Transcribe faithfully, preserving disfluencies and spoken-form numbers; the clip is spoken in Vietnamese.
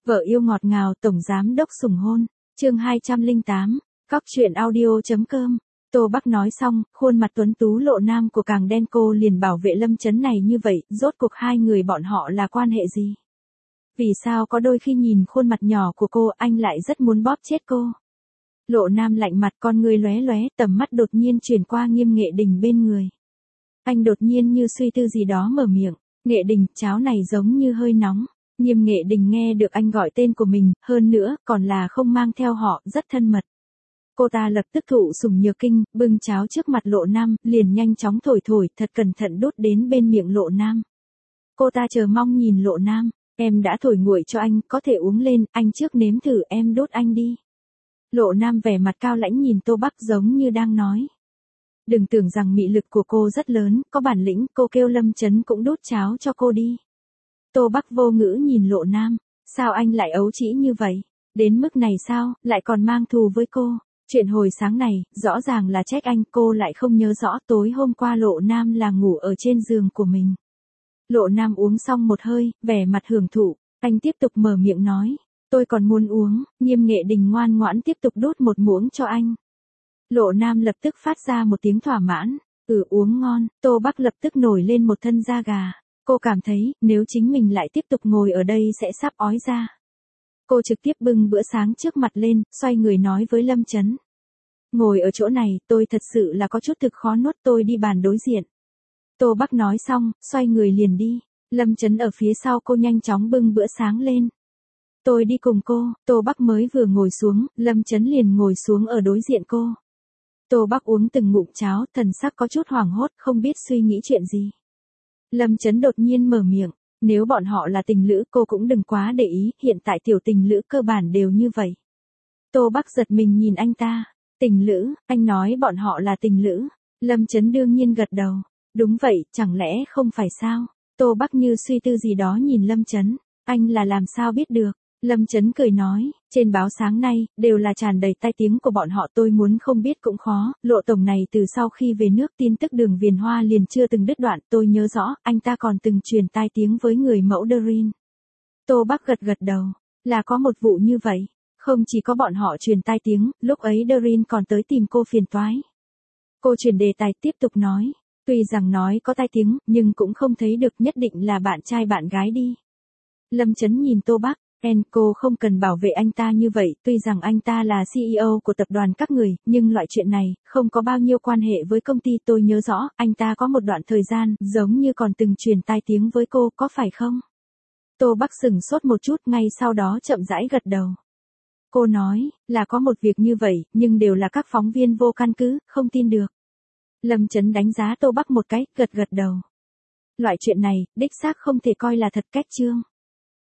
Vợ yêu ngọt ngào tổng giám đốc sủng hôn. Chương hai trăm lẻ tám. Cóc truyện audio.com. Tô Bắc nói xong, khuôn mặt tuấn tú lộ nam của càng đen. Cô liền bảo vệ Lâm Chấn này như vậy, rốt cuộc hai người bọn họ là quan hệ gì? Vì sao có đôi khi nhìn khuôn mặt nhỏ của cô anh lại rất muốn bóp chết cô? Lộ nam lạnh mặt, con người lóe lóe, tầm mắt đột nhiên chuyển qua Nghiêm Nghệ Đình bên người. Anh đột nhiên như suy tư gì đó mở miệng. Nghệ Đình, cháo này giống như hơi nóng. Nghiêm Nghệ Đình nghe được anh gọi tên của mình, hơn nữa, còn là không mang theo họ, rất thân mật. Cô ta lập tức thụ sủng nhược kinh, bưng cháo trước mặt Lộ Nam, liền nhanh chóng thổi thổi, thật cẩn thận đút đến bên miệng Lộ Nam. Cô ta chờ mong nhìn Lộ Nam, em đã thổi nguội cho anh, có thể uống lên, anh trước nếm thử, em đút anh đi. Lộ Nam vẻ mặt cao lãnh nhìn Tô Bắc giống như đang nói. Đừng tưởng rằng mị lực của cô rất lớn, có bản lĩnh, cô kêu Lâm Chấn cũng đút cháo cho cô đi. Tô Bắc vô ngữ nhìn Lộ Nam, sao anh lại ấu trĩ như vậy? Đến mức này sao, lại còn mang thù với cô? Chuyện hồi sáng này, rõ ràng là trách anh, cô lại không nhớ rõ tối hôm qua Lộ Nam là ngủ ở trên giường của mình. Lộ Nam uống xong một hơi, vẻ mặt hưởng thụ, anh tiếp tục mở miệng nói, tôi còn muốn uống. Nghiêm Nghệ Đình ngoan ngoãn tiếp tục đút một muỗng cho anh. Lộ Nam lập tức phát ra một tiếng thỏa mãn, ừ uống ngon. Tô Bắc lập tức nổi lên một thân da gà. Cô cảm thấy, nếu chính mình lại tiếp tục ngồi ở đây sẽ sắp ói ra. Cô trực tiếp bưng bữa sáng trước mặt lên, xoay người nói với Lâm Chấn. Ngồi ở chỗ này, tôi thật sự là có chút thực khó nuốt, tôi đi bàn đối diện. Tô Bắc nói xong, xoay người liền đi. Lâm Chấn ở phía sau cô nhanh chóng bưng bữa sáng lên. Tôi đi cùng cô. Tô Bắc mới vừa ngồi xuống, Lâm Chấn liền ngồi xuống ở đối diện cô. Tô Bắc uống từng ngụm cháo, thần sắc có chút hoảng hốt, không biết suy nghĩ chuyện gì. Lâm Chấn đột nhiên mở miệng, nếu bọn họ là tình lữ cô cũng đừng quá để ý, hiện tại tiểu tình lữ cơ bản đều như vậy. Tô Bắc giật mình nhìn anh ta, tình lữ, anh nói bọn họ là tình lữ. Lâm Chấn đương nhiên gật đầu, đúng vậy, chẳng lẽ không phải sao? Tô Bắc như suy tư gì đó nhìn Lâm Chấn, anh là làm sao biết được? Lâm Chấn cười nói, trên báo sáng nay, đều là tràn đầy tai tiếng của bọn họ, tôi muốn không biết cũng khó. Lộ tổng này từ sau khi về nước tin tức Đường Viền Hoa liền chưa từng đứt đoạn, tôi nhớ rõ, anh ta còn từng truyền tai tiếng với người mẫu Doreen. Tô Bắc gật gật đầu, là có một vụ như vậy, không chỉ có bọn họ truyền tai tiếng, lúc ấy Doreen còn tới tìm cô phiền toái. Cô chuyển đề tài tiếp tục nói, tuy rằng nói có tai tiếng, nhưng cũng không thấy được, nhất định là bạn trai bạn gái đi. Lâm Chấn nhìn Tô Bắc. En, cô không cần bảo vệ anh ta như vậy, tuy rằng anh ta là xê e ô của tập đoàn các người, nhưng loại chuyện này, không có bao nhiêu quan hệ với công ty. Tôi nhớ rõ, anh ta có một đoạn thời gian, giống như còn từng truyền tai tiếng với cô, có phải không? Tô Bắc sừng sốt một chút, ngay sau đó chậm rãi gật đầu. Cô nói, là có một việc như vậy, nhưng đều là các phóng viên vô căn cứ, không tin được. Lâm Chấn đánh giá Tô Bắc một cái, gật gật đầu. Loại chuyện này, đích xác không thể coi là thật, cách chương.